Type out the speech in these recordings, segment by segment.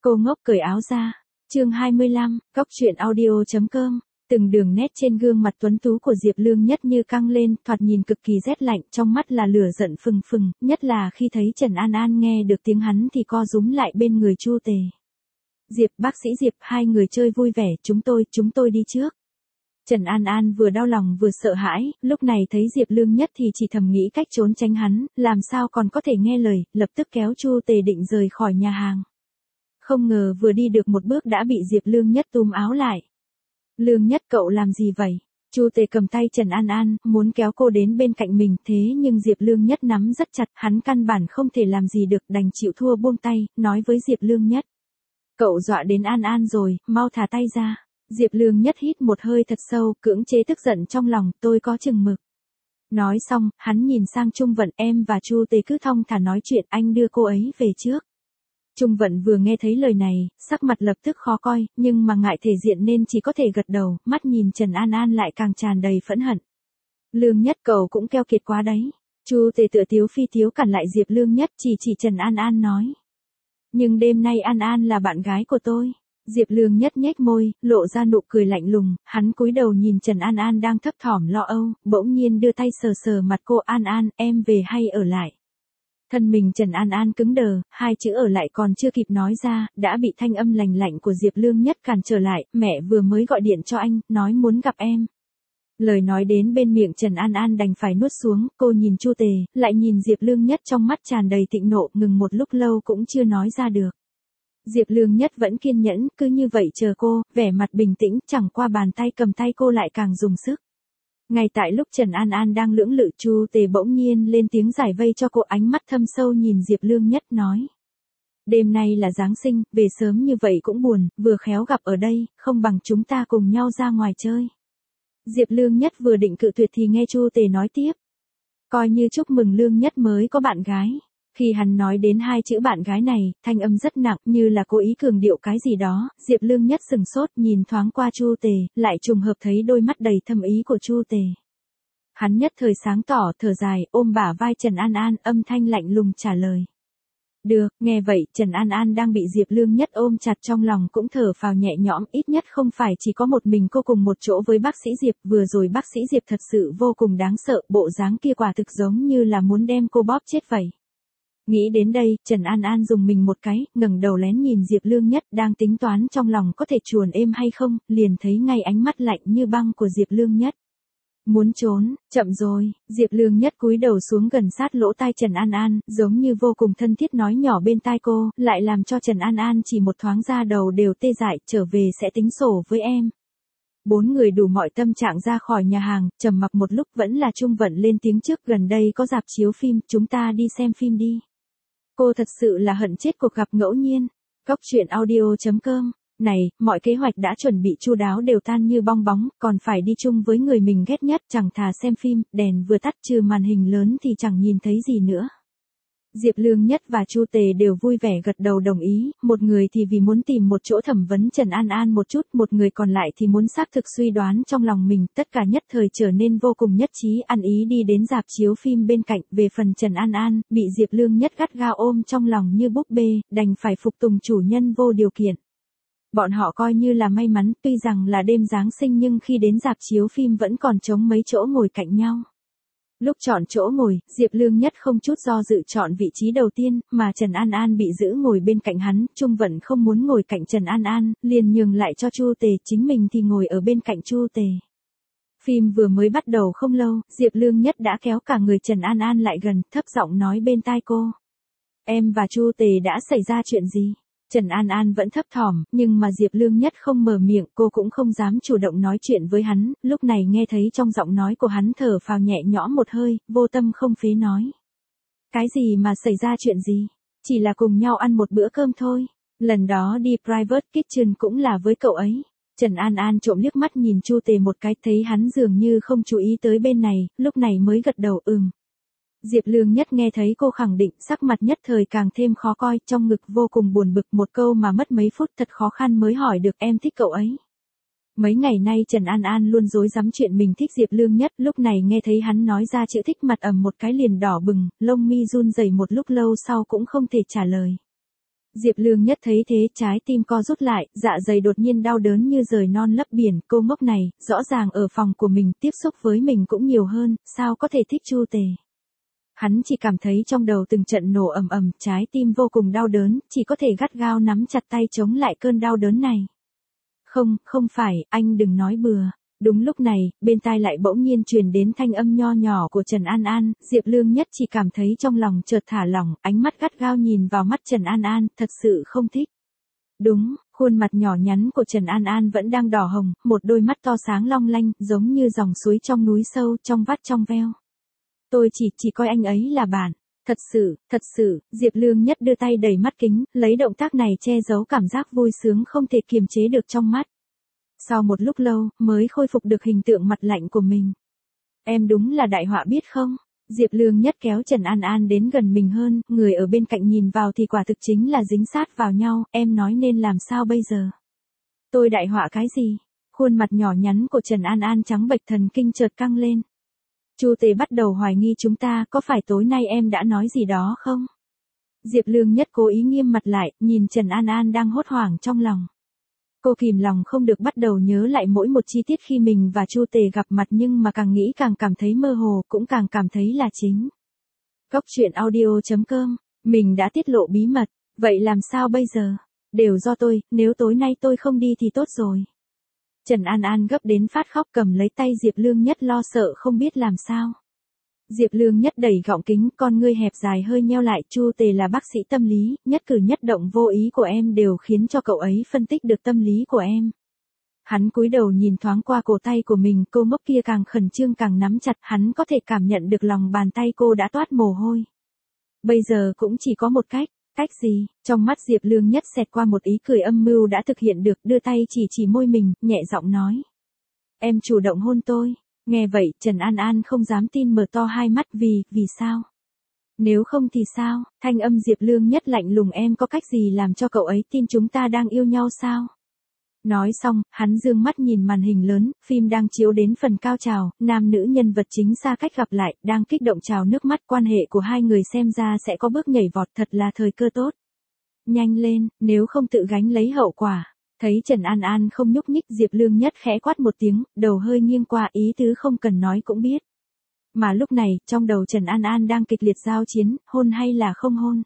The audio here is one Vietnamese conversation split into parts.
Cô ngốc cởi áo ra. Chương 25, Cóc truyện audio.com. Từng đường nét trên gương mặt tuấn tú của Diệp Lương Nhất như căng lên, thoạt nhìn cực kỳ rét lạnh, trong mắt là lửa giận phừng phừng, nhất là khi thấy Trần An An nghe được tiếng hắn thì co rúm lại bên người Chu Tề. Diệp, bác sĩ Diệp, hai người chơi vui vẻ, chúng tôi đi trước. Trần An An vừa đau lòng vừa sợ hãi, lúc này thấy Diệp Lương Nhất thì chỉ thầm nghĩ cách trốn tránh hắn, làm sao còn có thể nghe lời, lập tức kéo Chu Tề định rời khỏi nhà hàng. Không ngờ vừa đi được một bước đã bị Diệp Lương Nhất túm áo lại. Lương Nhất, cậu làm gì vậy? Chu Tề cầm tay Trần An An, muốn kéo cô đến bên cạnh mình, thế nhưng Diệp Lương Nhất nắm rất chặt, hắn căn bản không thể làm gì được, đành chịu thua buông tay, nói với Diệp Lương Nhất. Cậu dọa đến An An rồi, mau thả tay ra. Diệp Lương Nhất hít một hơi thật sâu, cưỡng chế tức giận trong lòng, tôi có chừng mực. Nói xong, hắn nhìn sang Trung Vận, em và Chu Tề cứ thong thả nói chuyện, anh đưa cô ấy về trước. Trung Vận vừa nghe thấy lời này, sắc mặt lập tức khó coi, nhưng mà ngại thể diện nên chỉ có thể gật đầu, mắt nhìn Trần An An lại càng tràn đầy phẫn hận. Lương Nhất, cậu cũng keo kiệt quá đấy. Chu Tề tựa tiếu phi tiếu cản lại Diệp Lương Nhất, chỉ Trần An An nói. Nhưng đêm nay An An là bạn gái của tôi. Diệp Lương Nhất nhếch môi, lộ ra nụ cười lạnh lùng, hắn cúi đầu nhìn Trần An An đang thấp thỏm lo âu, bỗng nhiên đưa tay sờ sờ mặt cô. An An, em về hay ở lại? Thân mình Trần An An cứng đờ, hai chữ ở lại còn chưa kịp nói ra, đã bị thanh âm lành lạnh của Diệp Lương Nhất cản trở lại, mẹ vừa mới gọi điện cho anh, nói muốn gặp em. Lời nói đến bên miệng Trần An An đành phải nuốt xuống, cô nhìn Chu Tề, lại nhìn Diệp Lương Nhất trong mắt tràn đầy thịnh nộ, ngừng một lúc lâu cũng chưa nói ra được. Diệp Lương Nhất vẫn kiên nhẫn, cứ như vậy chờ cô, vẻ mặt bình tĩnh, chẳng qua bàn tay cầm tay cô lại càng dùng sức. Ngay tại lúc Trần An An đang lưỡng lự, Chu Tề bỗng nhiên lên tiếng giải vây cho cô, ánh mắt thâm sâu nhìn Diệp Lương Nhất nói. Đêm nay là Giáng sinh, về sớm như vậy cũng buồn, vừa khéo gặp ở đây, không bằng chúng ta cùng nhau ra ngoài chơi. Diệp Lương Nhất vừa định cự tuyệt thì nghe Chu Tề nói tiếp. Coi như chúc mừng Lương Nhất mới có bạn gái. Khi hắn nói đến hai chữ bạn gái này, thanh âm rất nặng, như là cố ý cường điệu cái gì đó, Diệp Lương Nhất sừng sốt nhìn thoáng qua Chu Tề, lại trùng hợp thấy đôi mắt đầy thâm ý của Chu Tề. Hắn nhất thời sáng tỏ, thở dài, ôm bả vai Trần An An, âm thanh lạnh lùng trả lời. Được, nghe vậy, Trần An An đang bị Diệp Lương Nhất ôm chặt trong lòng cũng thở phào nhẹ nhõm, ít nhất không phải chỉ có một mình cô cùng một chỗ với bác sĩ Diệp, vừa rồi bác sĩ Diệp thật sự vô cùng đáng sợ, bộ dáng kia quả thực giống như là muốn đem cô bóp chết vậy. Nghĩ đến đây, Trần An An dùng mình một cái, ngẩng đầu lén nhìn Diệp Lương Nhất đang tính toán trong lòng có thể chuồn êm hay không, liền thấy ngay ánh mắt lạnh như băng của Diệp Lương Nhất. Muốn trốn, chậm rồi, Diệp Lương Nhất cúi đầu xuống gần sát lỗ tai Trần An An, giống như vô cùng thân thiết nói nhỏ bên tai cô, lại làm cho Trần An An chỉ một thoáng ra đầu đều tê dại, trở về sẽ tính sổ với em. Bốn người đủ mọi tâm trạng ra khỏi nhà hàng, trầm mặc một lúc vẫn là Trung Vận lên tiếng trước, gần đây có rạp chiếu phim, chúng ta đi xem phim đi. Cô thật sự là hận chết cuộc gặp ngẫu nhiên. Cóc truyện audio.com. Này, mọi kế hoạch đã chuẩn bị chu đáo đều tan như bong bóng, còn phải đi chung với người mình ghét nhất, chẳng thà xem phim, đèn vừa tắt trừ màn hình lớn thì chẳng nhìn thấy gì nữa. Diệp Lương Nhất và Chu Tề đều vui vẻ gật đầu đồng ý, một người thì vì muốn tìm một chỗ thẩm vấn Trần An An một chút, một người còn lại thì muốn xác thực suy đoán trong lòng mình, tất cả nhất thời trở nên vô cùng nhất trí, ăn ý đi đến rạp chiếu phim bên cạnh. Về phần Trần An An, bị Diệp Lương Nhất gắt gao ôm trong lòng như búp bê, đành phải phục tùng chủ nhân vô điều kiện. Bọn họ coi như là may mắn, tuy rằng là đêm Giáng sinh nhưng khi đến rạp chiếu phim vẫn còn trống mấy chỗ ngồi cạnh nhau. Lúc chọn chỗ ngồi, Diệp Lương Nhất không chút do dự chọn vị trí đầu tiên, mà Trần An An bị giữ ngồi bên cạnh hắn, Trung Vận không muốn ngồi cạnh Trần An An, liền nhường lại cho Chu Tề, chính mình thì ngồi ở bên cạnh Chu Tề. Phim vừa mới bắt đầu không lâu, Diệp Lương Nhất đã kéo cả người Trần An An lại gần, thấp giọng nói bên tai cô. Em và Chu Tề đã xảy ra chuyện gì? Trần An An vẫn thấp thỏm, nhưng mà Diệp Lương Nhất không mở miệng, cô cũng không dám chủ động nói chuyện với hắn, lúc này nghe thấy trong giọng nói của hắn thở phào nhẹ nhõm một hơi, vô tâm không phế nói. Cái gì mà xảy ra chuyện gì? Chỉ là cùng nhau ăn một bữa cơm thôi. Lần đó đi private kitchen cũng là với cậu ấy. Trần An An trộm liếc mắt nhìn Chu Tề một cái, thấy hắn dường như không chú ý tới bên này, lúc này mới gật đầu Diệp Lương Nhất nghe thấy cô khẳng định, sắc mặt nhất thời càng thêm khó coi, trong ngực vô cùng buồn bực, một câu mà mất mấy phút thật khó khăn mới hỏi được, em thích cậu ấy. Mấy ngày nay Trần An An luôn dối dám chuyện mình thích Diệp Lương Nhất, lúc này nghe thấy hắn nói ra chữ thích mặt ầm một cái liền đỏ bừng, lông mi run rẩy một lúc lâu sau cũng không thể trả lời. Diệp Lương Nhất thấy thế trái tim co rút lại, dạ dày đột nhiên đau đớn như rời non lấp biển, cô ngốc này, rõ ràng ở phòng của mình tiếp xúc với mình cũng nhiều hơn, sao có thể thích Chu Tề. Hắn chỉ cảm thấy trong đầu từng trận nổ ầm ầm, trái tim vô cùng đau đớn, chỉ có thể gắt gao nắm chặt tay chống lại cơn đau đớn này. Không, không phải, anh đừng nói bừa. Đúng lúc này, bên tai lại bỗng nhiên truyền đến thanh âm nho nhỏ của Trần An An, Diệp Lương Nhất chỉ cảm thấy trong lòng chợt thả lỏng, ánh mắt gắt gao nhìn vào mắt Trần An An, thật sự không thích. Đúng, khuôn mặt nhỏ nhắn của Trần An An vẫn đang đỏ hồng, một đôi mắt to sáng long lanh, giống như dòng suối trong núi sâu, trong vắt trong veo. Tôi chỉ coi anh ấy là bạn. Thật sự, Diệp Lương Nhất đưa tay đẩy mắt kính, lấy động tác này che giấu cảm giác vui sướng không thể kiềm chế được trong mắt. Sau một lúc lâu, mới khôi phục được hình tượng mặt lạnh của mình. Em đúng là đại họa biết không? Diệp Lương Nhất kéo Trần An An đến gần mình hơn, người ở bên cạnh nhìn vào thì quả thực chính là dính sát vào nhau, em nói nên làm sao bây giờ? Tôi đại họa cái gì? Khuôn mặt nhỏ nhắn của Trần An An trắng bệch, thần kinh chợt căng lên. Chu Tề bắt đầu hoài nghi chúng ta, có phải tối nay em đã nói gì đó không? Diệp Lương Nhất cố ý nghiêm mặt lại, nhìn Trần An An đang hốt hoảng trong lòng. Cô kìm lòng không được bắt đầu nhớ lại mỗi một chi tiết khi mình và Chu Tề gặp mặt, nhưng mà càng nghĩ càng cảm thấy mơ hồ, cũng càng cảm thấy là chính. Cóc truyện audio.com, mình đã tiết lộ bí mật, vậy làm sao bây giờ? Đều do tôi, nếu tối nay tôi không đi thì tốt rồi. Trần An An gấp đến phát khóc, cầm lấy tay Diệp Lương Nhất lo sợ không biết làm sao. Diệp Lương Nhất đẩy gọng kính, con ngươi hẹp dài hơi nheo lại, Chu Tề là bác sĩ tâm lý, nhất cử nhất động vô ý của em đều khiến cho cậu ấy phân tích được tâm lý của em. Hắn cúi đầu nhìn thoáng qua cổ tay của mình, cô ngốc kia càng khẩn trương càng nắm chặt, hắn có thể cảm nhận được lòng bàn tay cô đã toát mồ hôi. Bây giờ cũng chỉ có một cách. Cách gì? Trong mắt Diệp Lương Nhất xẹt qua một ý cười âm mưu đã thực hiện được, đưa tay chỉ môi mình, nhẹ giọng nói. Em chủ động hôn tôi. Nghe vậy, Trần An An không dám tin, mở to hai mắt, vì sao? Nếu không thì sao? Thanh âm Diệp Lương Nhất lạnh lùng, em có cách gì làm cho cậu ấy tin chúng ta đang yêu nhau sao? Nói xong, hắn dương mắt nhìn màn hình lớn, phim đang chiếu đến phần cao trào, nam nữ nhân vật chính xa cách gặp lại, đang kích động trào nước mắt, quan hệ của hai người xem ra sẽ có bước nhảy vọt, thật là thời cơ tốt. Nhanh lên, nếu không tự gánh lấy hậu quả. Thấy Trần An An không nhúc nhích, Diệp Lương Nhất khẽ quát một tiếng, đầu hơi nghiêng qua, ý tứ không cần nói cũng biết. Mà lúc này, trong đầu Trần An An đang kịch liệt giao chiến, hôn hay là không hôn?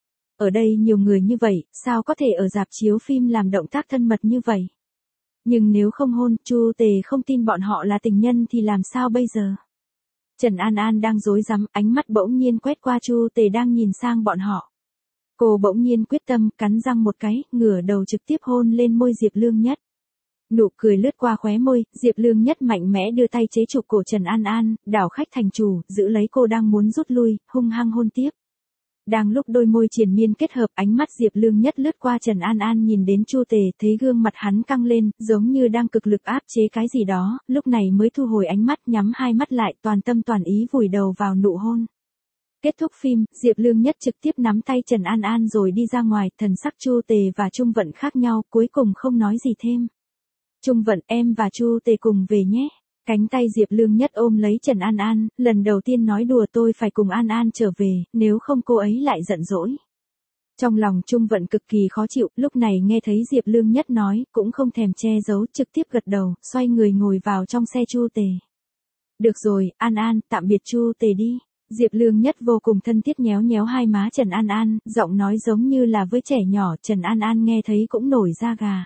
Ở đây nhiều người như vậy, sao có thể ở rạp chiếu phim làm động tác thân mật như vậy? Nhưng nếu không hôn, Chu Tề không tin bọn họ là tình nhân thì làm sao bây giờ? Trần An An đang rối rắm, ánh mắt bỗng nhiên quét qua Chu Tề đang nhìn sang bọn họ. Cô bỗng nhiên quyết tâm, cắn răng một cái, ngửa đầu trực tiếp hôn lên môi Diệp Lương Nhất. Nụ cười lướt qua khóe môi, Diệp Lương Nhất mạnh mẽ đưa tay chế trụ cổ Trần An An, đảo khách thành chủ, giữ lấy cô đang muốn rút lui, hung hăng hôn tiếp. Đang lúc đôi môi triền miên kết hợp, ánh mắt Diệp Lương Nhất lướt qua Trần An An nhìn đến Chu Tề, thấy gương mặt hắn căng lên, giống như đang cực lực áp chế cái gì đó, lúc này mới thu hồi ánh mắt, nhắm hai mắt lại, toàn tâm toàn ý vùi đầu vào nụ hôn. Kết thúc phim, Diệp Lương Nhất trực tiếp nắm tay Trần An An rồi đi ra ngoài, thần sắc Chu Tề và Trung Vận khác nhau, cuối cùng không nói gì thêm. Trung Vận, em và Chu Tề cùng về nhé. Cánh tay Diệp Lương Nhất ôm lấy Trần An An, lần đầu tiên nói đùa, tôi phải cùng An An trở về, nếu không cô ấy lại giận dỗi. Trong lòng Trung Vận cực kỳ khó chịu, lúc này nghe thấy Diệp Lương Nhất nói, cũng không thèm che giấu, trực tiếp gật đầu, xoay người ngồi vào trong xe Chu Tề. Được rồi, An An, tạm biệt Chu Tề đi. Diệp Lương Nhất vô cùng thân thiết nhéo nhéo hai má Trần An An, giọng nói giống như là với trẻ nhỏ, Trần An An nghe thấy cũng nổi da gà.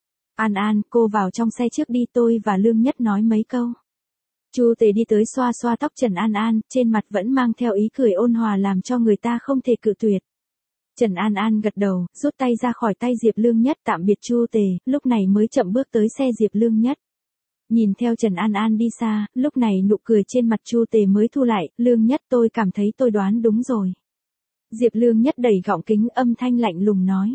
An An, cô vào trong xe trước đi, tôi và Lương Nhất nói mấy câu. Chu Tề đi tới xoa xoa tóc Trần An An, trên mặt vẫn mang theo ý cười ôn hòa làm cho người ta không thể cự tuyệt. Trần An An gật đầu, rút tay ra khỏi tay Diệp Lương Nhất, tạm biệt Chu Tề, lúc này mới chậm bước tới xe Diệp Lương Nhất. Nhìn theo Trần An An đi xa, lúc này nụ cười trên mặt Chu Tề mới thu lại, Lương Nhất, tôi cảm thấy tôi đoán đúng rồi. Diệp Lương Nhất đẩy gọng kính, âm thanh lạnh lùng nói.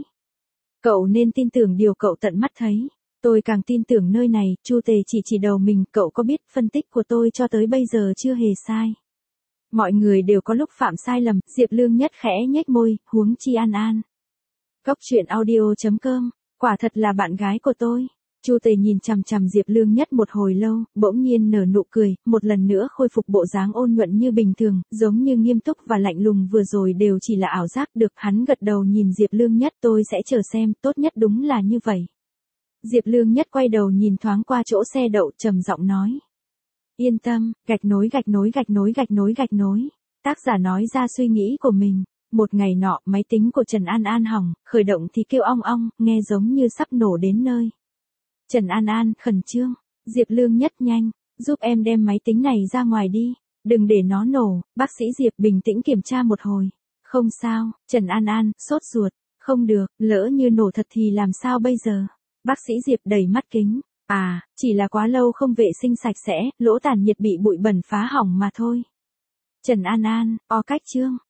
Cậu nên tin tưởng điều cậu tận mắt thấy. Tôi càng tin tưởng nơi này, Chu Tề chỉ đầu mình, cậu có biết phân tích của tôi cho tới bây giờ chưa hề sai. Mọi người đều có lúc phạm sai lầm, Diệp Lương Nhất khẽ nhếch môi, huống chi An An. Cóc truyện audio.com, quả thật là bạn gái của tôi. Chu Tề nhìn chằm chằm Diệp Lương Nhất một hồi lâu, bỗng nhiên nở nụ cười, một lần nữa khôi phục bộ dáng ôn nhuận như bình thường, giống như nghiêm túc và lạnh lùng vừa rồi đều chỉ là ảo giác. Được, hắn gật đầu nhìn Diệp Lương Nhất, tôi sẽ chờ xem, tốt nhất đúng là như vậy. Diệp Lương Nhất quay đầu nhìn thoáng qua chỗ xe đậu, trầm giọng nói. Yên tâm, gạch nối gạch nối gạch nối gạch nối gạch nối. Tác giả nói ra suy nghĩ của mình. Một ngày nọ, máy tính của Trần An An hỏng, khởi động thì kêu ong ong, nghe giống như sắp nổ đến nơi. Trần An An, khẩn trương. Diệp Lương Nhất, nhanh, giúp em đem máy tính này ra ngoài đi. Đừng để nó nổ. Bác sĩ Diệp bình tĩnh kiểm tra một hồi. Không sao. Trần An An, sốt ruột. Không được, lỡ như nổ thật thì làm sao bây giờ? Bác sĩ Diệp đẩy mắt kính. À, chỉ là quá lâu không vệ sinh sạch sẽ, lỗ tản nhiệt bị bụi bẩn phá hỏng mà thôi. Trần An An, cách chương.